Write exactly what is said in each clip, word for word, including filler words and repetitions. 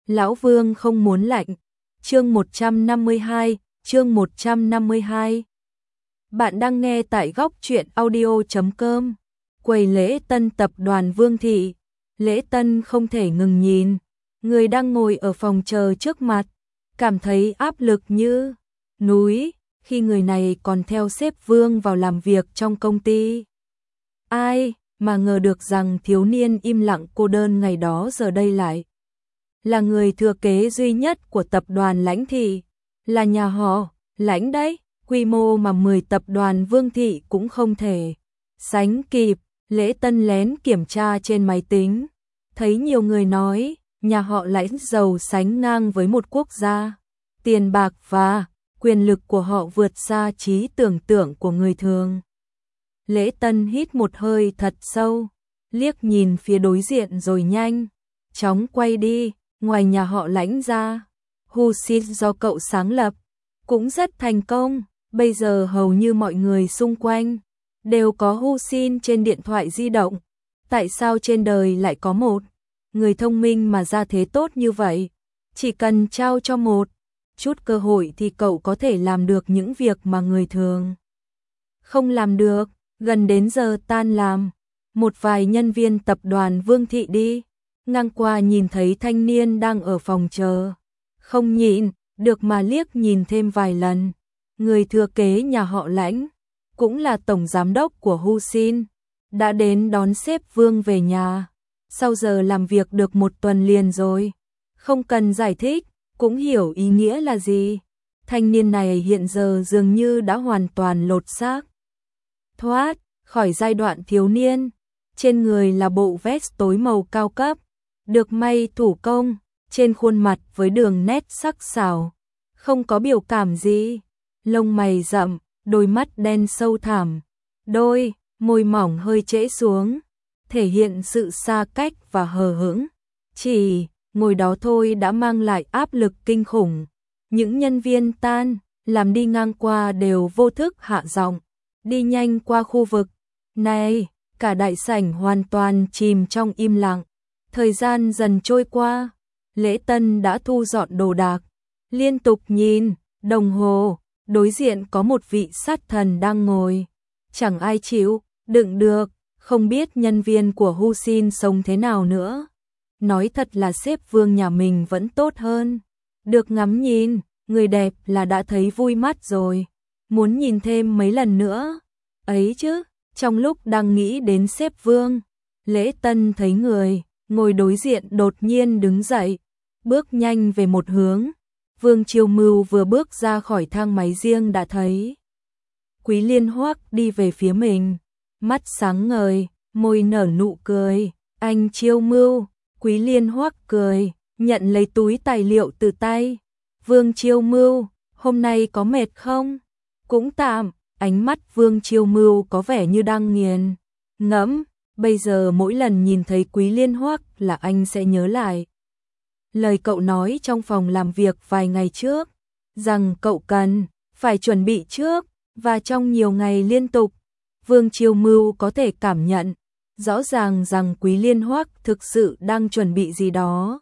Lão Vương không muốn lạnh. Chương một trăm năm mươi hai, chương một trăm năm mươi hai. Bạn đang nghe tại góc truyện audio chấm com. Quầy lễ tân tập đoàn Vương Thị. Lễ tân không thể ngừng nhìn. Người đang ngồi ở phòng chờ trước mặt, cảm thấy áp lực như núi, khi người này còn theo sếp Vương vào làm việc trong công ty. Ai mà ngờ được rằng thiếu niên im lặng cô đơn ngày đó giờ đây lại là người thừa kế duy nhất của tập đoàn Lãnh Thị, là nhà họ Lãnh đấy, quy mô mà mười tập đoàn Vương Thị cũng không thể sánh kịp. Lễ tân lén kiểm tra trên máy tính, thấy nhiều người nói nhà họ Lãnh giàu sánh ngang với một quốc gia, tiền bạc và quyền lực của họ vượt xa trí tưởng tượng của người thường. Lễ tân hít một hơi thật sâu, liếc nhìn phía đối diện rồi nhanh chóng quay đi. Ngoài nhà họ Lãnh ra, Husin do cậu sáng lập cũng rất thành công, bây giờ hầu như mọi người xung quanh đều có Husin trên điện thoại di động. Tại sao trên đời lại có một người thông minh mà ra thế tốt như vậy? Chỉ cần trao cho một chút cơ hội thì cậu có thể làm được những việc mà người thường không làm được. Gần đến giờ tan làm, một vài nhân viên tập đoàn Vương Thị đi ngang qua nhìn thấy thanh niên đang ở phòng chờ, không nhịn được mà liếc nhìn thêm vài lần. Người thừa kế nhà họ Lãnh, cũng là tổng giám đốc của Husin, đã đến đón sếp Vương về nhà. Sau giờ làm việc được một tuần liền rồi, không cần giải thích, cũng hiểu ý nghĩa là gì. Thanh niên này hiện giờ dường như đã hoàn toàn lột xác, thoát khỏi giai đoạn thiếu niên. Trên người là bộ vest tối màu cao cấp, được may thủ công, trên khuôn mặt với đường nét sắc sảo, không có biểu cảm gì. Lông mày rậm, đôi mắt đen sâu thẳm, đôi môi mỏng hơi trễ xuống, thể hiện sự xa cách và hờ hững. Chỉ ngồi đó thôi đã mang lại áp lực kinh khủng. Những nhân viên tan làm đi ngang qua đều vô thức hạ giọng, đi nhanh qua khu vực này. Cả đại sảnh hoàn toàn chìm trong im lặng. Thời gian dần trôi qua, Lễ tân đã thu dọn đồ đạc, liên tục nhìn đồng hồ. Đối diện có một vị sát thần đang ngồi, chẳng ai chịu đựng được, không biết nhân viên của Husin sống thế nào nữa. Nói thật là sếp Vương nhà mình vẫn tốt hơn. Được ngắm nhìn người đẹp là đã thấy vui mắt rồi, muốn nhìn thêm mấy lần nữa ấy chứ. Trong lúc đang nghĩ đến sếp Vương, Lễ tân thấy người ngồi đối diện đột nhiên đứng dậy, bước nhanh về một hướng. Vương Chiêu Mưu vừa bước ra khỏi thang máy riêng đã thấy Quý Liên Hoắc đi về phía mình, mắt sáng ngời, môi nở nụ cười. Anh Chiêu Mưu. Quý Liên Hoắc cười, nhận lấy túi tài liệu từ tay Vương Chiêu Mưu. Hôm nay có mệt không? Cũng tạm. Ánh mắt Vương Chiêu Mưu có vẻ như đang nghiền ngẫm. Bây giờ mỗi lần nhìn thấy Quý Liên Hoắc là anh sẽ nhớ lại lời cậu nói trong phòng làm việc vài ngày trước, rằng cậu cần phải chuẩn bị trước, và trong nhiều ngày liên tục, Vương Chiêu Mưu có thể cảm nhận rõ ràng rằng Quý Liên Hoắc thực sự đang chuẩn bị gì đó.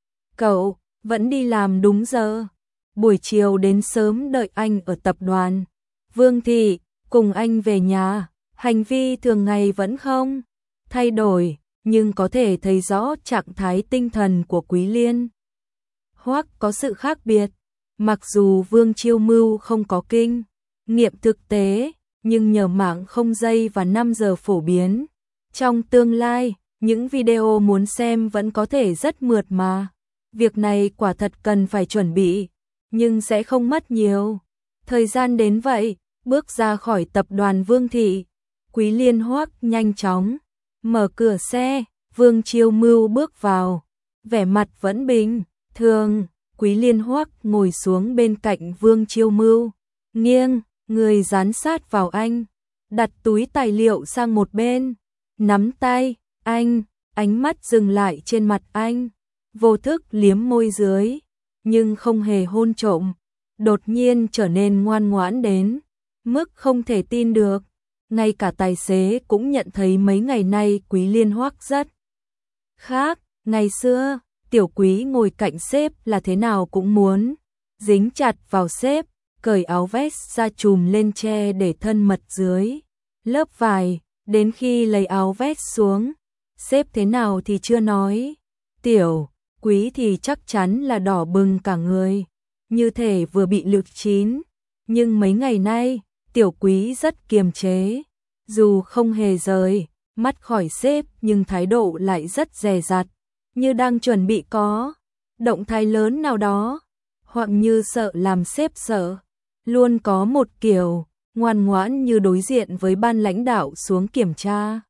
Cậu vẫn đi làm đúng giờ, buổi chiều đến sớm đợi anh ở tập đoàn Vương Thị, cùng anh về nhà. Hành vi thường ngày vẫn không thay đổi, nhưng có thể thấy rõ trạng thái tinh thần của Quý Liên Hoắc có sự khác biệt. Mặc dù Vương Chiêu Mưu không có kinh nghiệm thực tế, nhưng nhờ mạng không dây và năm giờ phổ biến, trong tương lai, những video muốn xem vẫn có thể rất mượt mà. Việc này quả thật cần phải chuẩn bị, nhưng sẽ không mất nhiều thời gian đến vậy. Bước ra khỏi tập đoàn Vương Thị, Quý Liên Hoắc nhanh chóng mở cửa xe. Vương Chiêu Mưu bước vào, vẻ mặt vẫn bình thường. Quý Liên Hoắc ngồi xuống bên cạnh Vương Chiêu Mưu, nghiêng người dán sát vào anh, đặt túi tài liệu sang một bên, nắm tay anh. Ánh mắt dừng lại trên mặt anh, vô thức liếm môi dưới, nhưng không hề hôn trộm. Đột nhiên trở nên ngoan ngoãn đến mức không thể tin được. Ngay cả tài xế cũng nhận thấy mấy ngày nay Quý Liên Hoắc rất khác. Ngày xưa, Tiểu Quý ngồi cạnh sếp là thế nào cũng muốn dính chặt vào sếp, cởi áo vest ra trùm lên che để thân mật dưới lớp vải, đến khi lấy áo vest xuống, sếp thế nào thì chưa nói. Tiểu Quý thì chắc chắn là đỏ bừng cả người, như thể vừa bị lược chín, nhưng mấy ngày nay, Tiểu Quý rất kiềm chế, dù không hề rời mắt khỏi sếp nhưng thái độ lại rất dè dặt, như đang chuẩn bị có động thái lớn nào đó, hoặc như sợ làm sếp sợ, luôn có một kiểu ngoan ngoãn như đối diện với ban lãnh đạo xuống kiểm tra.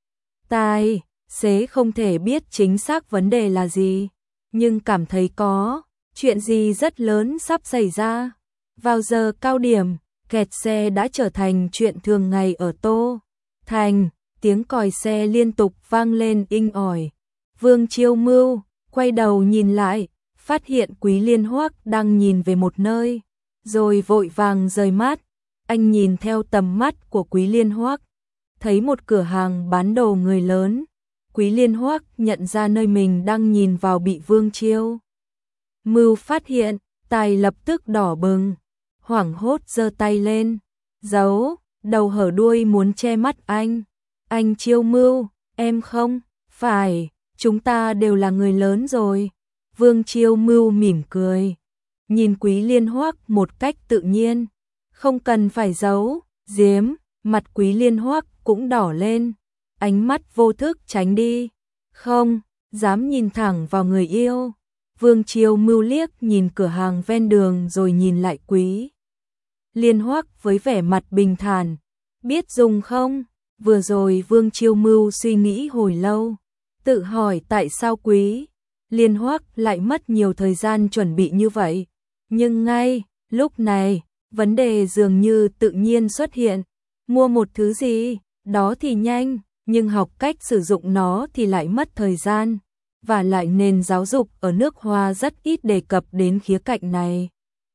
Tài xế không thể biết chính xác vấn đề là gì, nhưng cảm thấy có chuyện gì rất lớn sắp xảy ra. Vào giờ cao điểm, kẹt xe đã trở thành chuyện thường ngày ở Tô Thành, tiếng còi xe liên tục vang lên inh ỏi. Vương Chiêu Mưu quay đầu nhìn lại, phát hiện Quý Liên Hoắc đang nhìn về một nơi, rồi vội vàng rời mắt. Anh nhìn theo tầm mắt của Quý Liên Hoắc, thấy một cửa hàng bán đồ người lớn. Quý Liên Hoắc nhận ra nơi mình đang nhìn vào bị Vương Chiêu Mưu phát hiện, tai lập tức đỏ bừng, hoảng hốt giơ tay lên, giấu, đầu hở đuôi muốn che mắt anh. Anh Chiêu Mưu, em không phải, chúng ta đều là người lớn rồi. Vương Chiêu Mưu mỉm cười, nhìn Quý Liên Hoắc một cách tự nhiên, không cần phải giấu, giếm. Mặt Quý Liên Hoắc cũng đỏ lên, ánh mắt vô thức tránh đi, không dám nhìn thẳng vào người yêu. Vương Chiêu Mưu liếc nhìn cửa hàng ven đường rồi nhìn lại Quý Liên Hoắc với vẻ mặt bình thản, biết dùng không? Vừa rồi Vương Chiêu Mưu suy nghĩ hồi lâu, tự hỏi tại sao Quý Liên Hoắc lại mất nhiều thời gian chuẩn bị như vậy. Nhưng ngay lúc này, vấn đề dường như tự nhiên xuất hiện. Mua một thứ gì đó thì nhanh, nhưng học cách sử dụng nó thì lại mất thời gian. Và lại nền giáo dục ở nước Hoa rất ít đề cập đến khía cạnh này.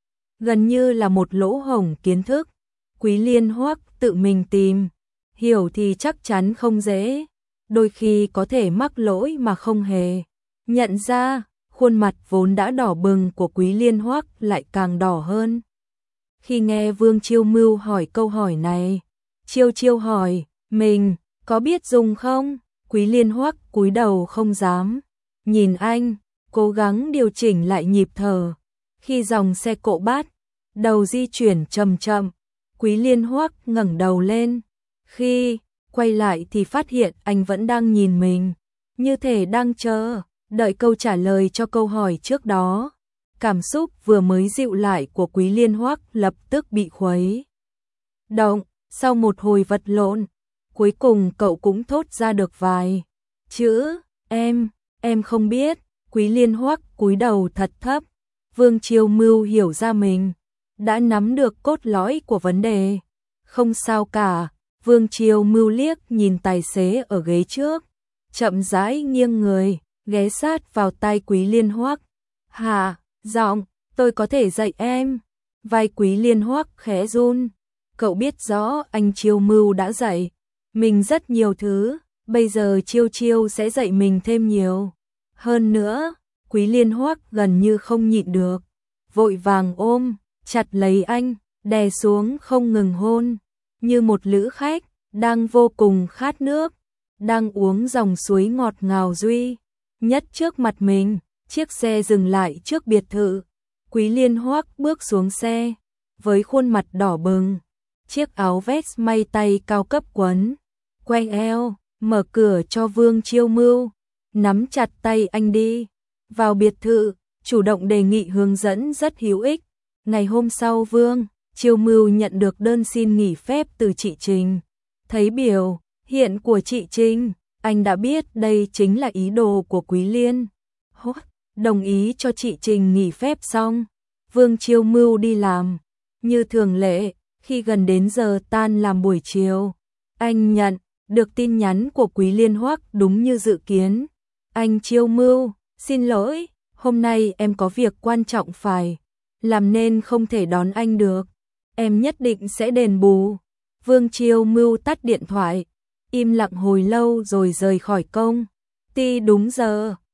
Gần như là một lỗ hổng kiến thức. Quý Liên Hoắc tự mình tìm hiểu thì chắc chắn không dễ, đôi khi có thể mắc lỗi mà không hề nhận ra. Khuôn mặt vốn đã đỏ bừng của Quý Liên Hoắc lại càng đỏ hơn khi nghe Vương Chiêu Mưu hỏi câu hỏi này. Chiêu Chiêu hỏi, mình có biết dùng không? Quý Liên Hoắc cúi đầu không dám nhìn anh, cố gắng điều chỉnh lại nhịp thở. Khi dòng xe cộ bắt đầu di chuyển chậm chậm, Quý Liên Hoắc ngẩng đầu lên. Khi quay lại thì phát hiện anh vẫn đang nhìn mình, như thể đang chờ đợi câu trả lời cho câu hỏi trước đó. Cảm xúc vừa mới dịu lại của Quý Liên Hoắc lập tức bị khuấy động. Sau một hồi vật lộn, cuối cùng cậu cũng thốt ra được vài chữ, em, em không biết. Quý Liên Hoắc cúi đầu thật thấp. Vương Chiêu Mưu hiểu ra mình đã nắm được cốt lõi của vấn đề. Không sao cả. Vương Chiêu Mưu liếc nhìn tài xế ở ghế trước, chậm rãi nghiêng người, ghé sát vào tai Quý Liên Hoắc. Hà, giọng, tôi có thể dạy em. Vai Quý Liên Hoắc khẽ run. Cậu biết rõ anh Chiêu Mưu đã dạy mình rất nhiều thứ, bây giờ Chiêu Chiêu sẽ dạy mình thêm nhiều. Hơn nữa, Quý Liên Hoắc gần như không nhịn được, vội vàng ôm chặt lấy anh, đè xuống không ngừng hôn, như một lữ khách đang vô cùng khát nước, đang uống dòng suối ngọt ngào duy nhất trước mặt mình. Chiếc xe dừng lại trước biệt thự. Quý Liên Hoắc bước xuống xe với khuôn mặt đỏ bừng, chiếc áo vest may tay cao cấp quấn quanh eo, mở cửa cho Vương Chiêu Mưu, nắm chặt tay anh đi vào biệt thự, chủ động đề nghị hướng dẫn rất hữu ích. Ngày hôm sau Vương Chiêu Mưu nhận được đơn xin nghỉ phép từ chị Trình. Thấy biểu hiện của chị Trình, anh đã biết đây chính là ý đồ của Quý Liên Hoắc. Đồng ý cho chị Trình nghỉ phép xong, Vương Chiêu Mưu đi làm. Như thường lệ, khi gần đến giờ tan làm buổi chiều, anh nhận được tin nhắn của Quý Liên Hoắc đúng như dự kiến. Anh Chiêu Mưu, xin lỗi, hôm nay em có việc quan trọng phải làm nên không thể đón anh được. Em nhất định sẽ đền bù. Vương Chiêu Mưu tắt điện thoại, im lặng hồi lâu rồi rời khỏi công ty đúng giờ.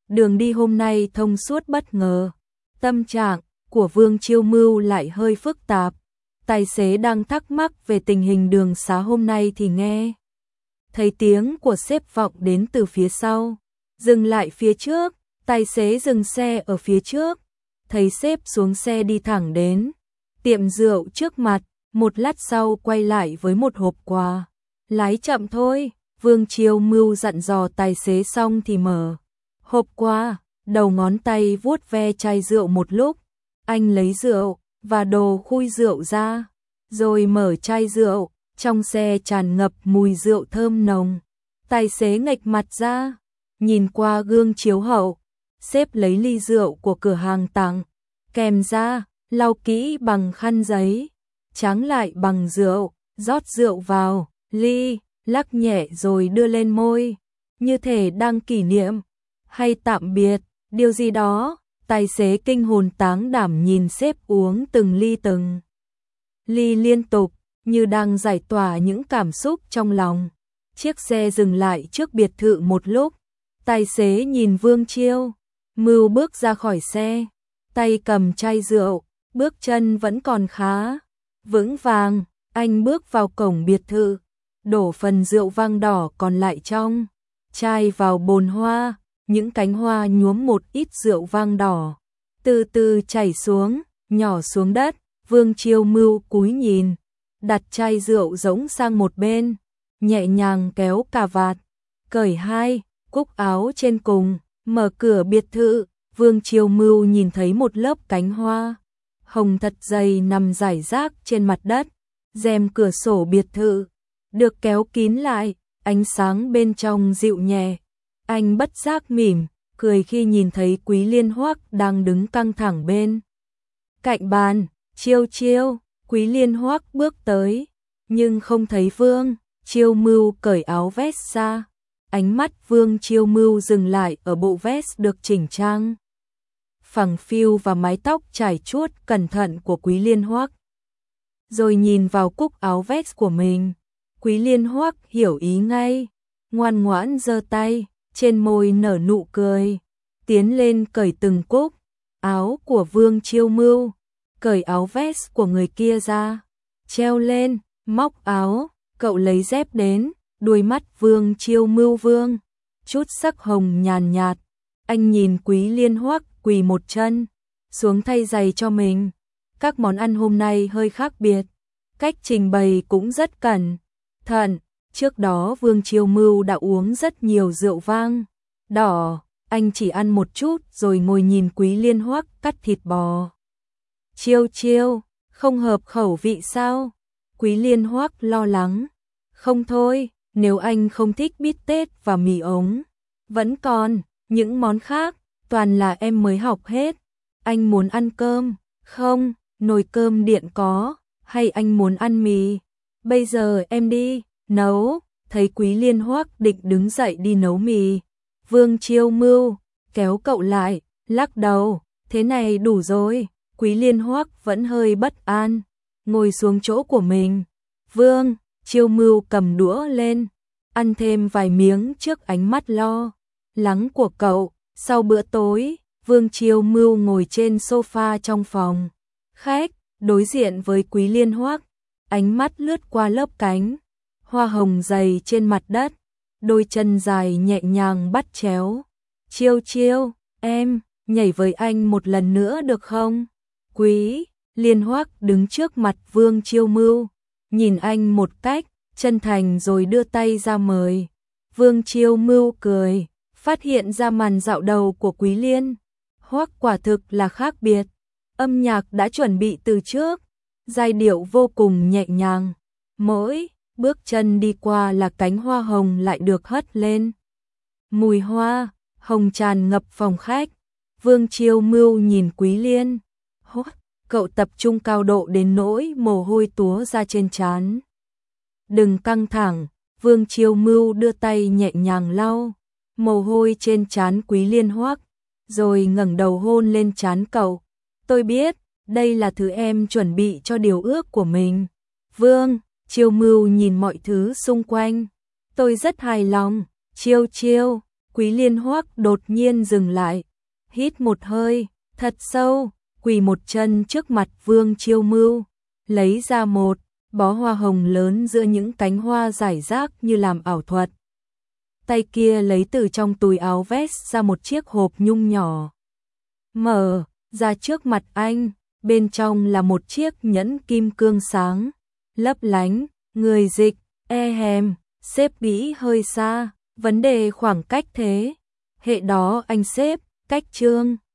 đường đi hôm nay thông suốt bất ngờ. Tâm trạng của Vương Chiêu Mưu lại hơi phức tạp. Tài xế đang thắc mắc về tình hình đường xá hôm nay thì nghe thấy tiếng của sếp vọng đến từ phía sau. Dừng lại phía trước, tài xế dừng xe ở phía trước. Thấy sếp xuống xe đi thẳng đến tiệm rượu trước mặt, một lát sau quay lại với một hộp quà. Lái chậm thôi, Vương Chiêu Mưu dặn dò tài xế xong thì mở hộp quà, đầu ngón tay vuốt ve chai rượu một lúc. Anh lấy rượu và đồ khui rượu ra, rồi mở chai rượu, trong xe tràn ngập mùi rượu thơm nồng. Tài xế nghệch mặt ra, nhìn qua gương chiếu hậu, sếp lấy ly rượu của cửa hàng tặng kèm ra, lau kỹ bằng khăn giấy, tráng lại bằng rượu, rót rượu vào ly, lắc nhẹ rồi đưa lên môi, như thể đang kỷ niệm hay tạm biệt điều gì đó. Tài xế kinh hồn táng đảm nhìn sếp uống từng ly từng ly liên tục, như đang giải tỏa những cảm xúc trong lòng. Chiếc xe dừng lại trước biệt thự một lúc, tài xế nhìn Vương Chiêu Mưu bước ra khỏi xe, tay cầm chai rượu, bước chân vẫn còn khá vững vàng. Anh bước vào cổng biệt thự, đổ phần rượu vang đỏ còn lại trong chai vào bồn hoa. Những cánh hoa nhuốm một ít rượu vang đỏ, từ từ chảy xuống, nhỏ xuống đất. Vương Chiêu Mưu cúi nhìn, đặt chai rượu rỗng sang một bên, nhẹ nhàng kéo cà vạt, cởi hai cúc áo trên cùng, mở cửa biệt thự. Vương Chiêu Mưu nhìn thấy một lớp cánh hoa hồng thật dày nằm rải rác trên mặt đất. Rèm cửa sổ biệt thự được kéo kín lại, ánh sáng bên trong dịu nhẹ. Anh bất giác mỉm cười khi nhìn thấy Quý Liên Hoắc đang đứng căng thẳng bên cạnh bàn. Chiêu Chiêu, Quý Liên Hoắc bước tới, nhưng không thấy Vương Chiêu Mưu cởi áo vest ra. Ánh mắt Vương Chiêu Mưu dừng lại ở bộ vest được chỉnh trang phẳng phiu và mái tóc trải chuốt cẩn thận của Quý Liên Hoắc, rồi nhìn vào cúc áo vest của mình. Quý Liên Hoắc hiểu ý ngay, ngoan ngoãn giơ tay, trên môi nở nụ cười, tiến lên cởi từng cúc áo của Vương Chiêu Mưu, cởi áo vest của người kia ra, treo lên, móc áo. Cậu lấy dép đến, đuôi mắt Vương Chiêu Mưu vương chút sắc hồng nhàn nhạt. Anh nhìn Quý Liên Hoắc quỳ một chân xuống thay giày cho mình. Các món ăn hôm nay hơi khác biệt, cách trình bày cũng rất cẩn thận. Trước đó Vương Chiêu Mưu đã uống rất nhiều rượu vang đỏ, anh chỉ ăn một chút rồi ngồi nhìn Quý Liên Hoắc cắt thịt bò. Chiêu Chiêu, không hợp khẩu vị sao? Quý Liên Hoắc lo lắng. Không thôi, nếu anh không thích bít tết và mì ống, vẫn còn những món khác, toàn là em mới học hết. Anh muốn ăn cơm, không, nồi cơm điện có, hay anh muốn ăn mì? Bây giờ em đi nấu. Thấy Quý Liên Hoắc định đứng dậy đi nấu mì, Vương Chiêu Mưu kéo cậu lại, lắc đầu, thế này đủ rồi. Quý Liên Hoắc vẫn hơi bất an, ngồi xuống chỗ của mình. Vương Chiêu Mưu cầm đũa lên, ăn thêm vài miếng trước ánh mắt lo lắng của cậu. Sau bữa tối, Vương Chiêu Mưu ngồi trên sofa trong phòng khách, đối diện với Quý Liên Hoắc, ánh mắt lướt qua lớp cánh hoa hồng dày trên mặt đất, đôi chân dài nhẹ nhàng bắt chéo. Chiêu Chiêu, em nhảy với anh một lần nữa được không? Quý Liên Hoắc đứng trước mặt Vương Chiêu Mưu, nhìn anh một cách chân thành rồi đưa tay ra mời. Vương Chiêu Mưu cười, phát hiện ra màn dạo đầu của Quý Liên Hoắc quả thực là khác biệt. Âm nhạc đã chuẩn bị từ trước, giai điệu vô cùng nhẹ nhàng, mỗi bước chân đi qua là cánh hoa hồng lại được hất lên. Mùi hoa hồng tràn ngập phòng khách. Vương Chiêu Mưu nhìn Quý Liên Hoắc, cậu tập trung cao độ đến nỗi mồ hôi túa ra trên trán. Đừng căng thẳng. Vương Chiêu Mưu đưa tay nhẹ nhàng lau mồ hôi trên trán Quý Liên Hoắc, rồi ngẩng đầu hôn lên trán cậu. Tôi biết, đây là thứ em chuẩn bị cho điều ước của mình. Vương Chiêu Mưu nhìn mọi thứ xung quanh. Tôi rất hài lòng. Chiêu Chiêu, Quý Liên Hoắc đột nhiên dừng lại, hít một hơi, thật sâu, quỳ một chân trước mặt Vương Chiêu Mưu, lấy ra một bó hoa hồng lớn giữa những cánh hoa rải rác như làm ảo thuật. Tay kia lấy từ trong túi áo vest ra một chiếc hộp nhung nhỏ. Mở ra trước mặt anh, bên trong là một chiếc nhẫn kim cương sáng, lấp lánh, người dịch, e hèm, xếp nghĩ hơi xa, vấn đề khoảng cách thế. Hệ đó anh xếp, cách Trương